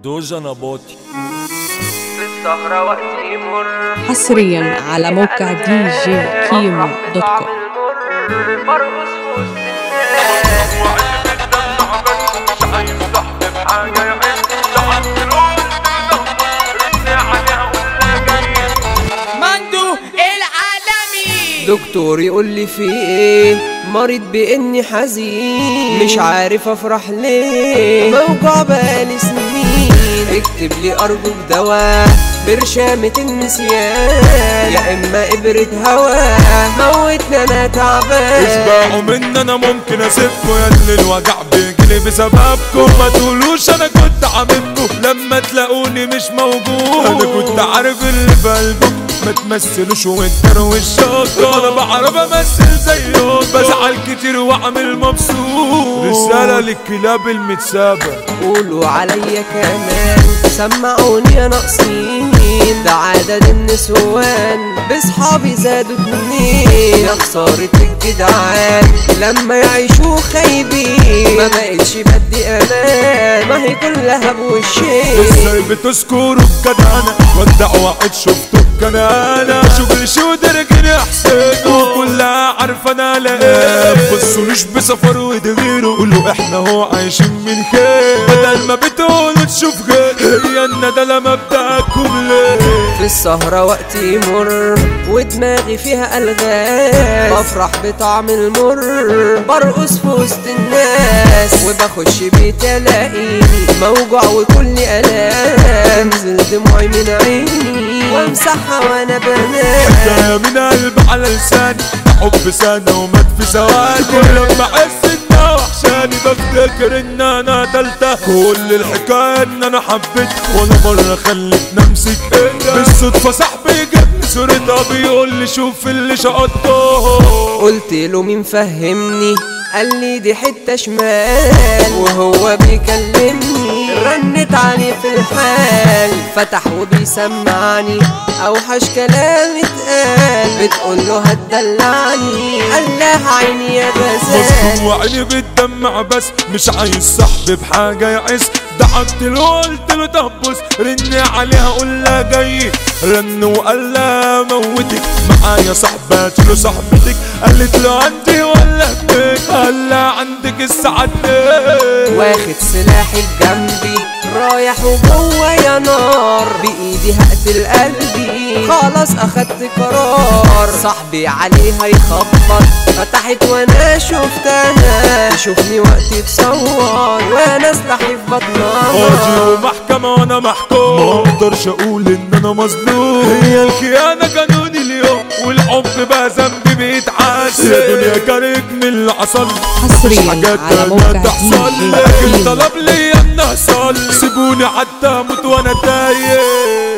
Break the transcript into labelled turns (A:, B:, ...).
A: دوجا نباطي
B: في السهرة وقت يمر
C: حصريا على موقع دي جي كيمو دوت كوم.
B: برقص في وسط الناس وعيب الدمع بس مش عايز صاحبي بحاجة يعز لحد القول رن عليها ولا جاي
D: مندو العالمي.
E: دكتور يقول لي في ايه؟ مريض باني حزين مش عارف افرح ليه، موجوع بقالي سنين. اكتب لي ارجوك دواء برشامة النسيان، يا اما ابرة هوا موتنا انا تعبان.
A: اسمعوا مني انا ممكن اسيبكوا يا اللي الوجع بيجيلي بسببكم. ما تقولوش انا كنت عاملكوا لما تلاقوني مش موجود. انا كنت عارف اللي في قلبكم، ما تمثلوش وانتروا الشاطر. انا بعرف امثل زيهم، بزعل كتير واعمل مبسوط. رسالة للكلاب المتسابة،
E: قولوا عليا كمان سمعوني يا ناقصين. ده عدد النسوان بصحابي زادوا 2. يا خسارة الجدعان لما يعيشوا خايبين، ما بقتش بدي امان، ما هي كلها بوشين.
A: ازاي بتذكروا الجدعنة؟ ودع واحد شفته انا شغل شو درجني احسن وكلها عارفه انا لاقيه. بصولوش بسفر وتغيروا، قولوا احنا هو عايشين من خير، بدل ما بتقولوا تشوف غير. هي الندى مبدأكم ليه؟
E: في السهرة وقت يمر ودماغي فيها ألغاز، بفرح بطعم المر، برقص في وسط الناس، وبخش بيت الاقيني موجوع وكل ألام. تنزل دموعي من عيني وامسحها وانا بنام.
A: حكاية من قلب على لساني، حب سنة ومات في ثواني. كل لما احس انها وحشاني بفتكر ان انا قتلتها. كل الحكاية ان انا حبيت ولا مرة خلتني امسك ايدها. بالصدفة صاحبي جابني صورتها بيقول لي شوف اللي شقطته.
E: قلت له مين فهمني؟ قال لي دي حتة شمال، وهو بيكلمني رنت عليه في الحال، فتح وبيسمعني اوحش كلام اتقال. بتقول له هتدلعني، قال لها عيني يا غزال.
A: مصدوم وعيني بتدمع بس مش عايز صاحبي بحاجة يعز. ضحكت له قلت له طب بص رن عليها قول لها جاي. رن وقال لها موتك معايا صاحبات له صاحبتك. قالت له عندي ولا هديك؟ قال لها عندك الساعة
E: واخد سلاحي بجنبي رايح وجوه يا نار، بايدي هقتل قلبي خلاص اخدت قرار. صاحبي عليها يخبط، فتحت وانا شفتها، تشوفني وقتي تصور وانا سلاحي في بطنها.
A: قاضي ومحكمة وانا محكوم، ما اقدرش اقول ان انا مظلوم. هي الخيانة قانوني اليوم، والحب بقى ذنبي بيتعسل. يا دنيا كارك من اللي حصل،
C: حصريا
A: حاجات
C: على موقع
A: تحصل،
C: دي جي
A: لكن
C: كيمو.
A: طلب لي ان احصل. سيبوني حتى اموت وانا تايه.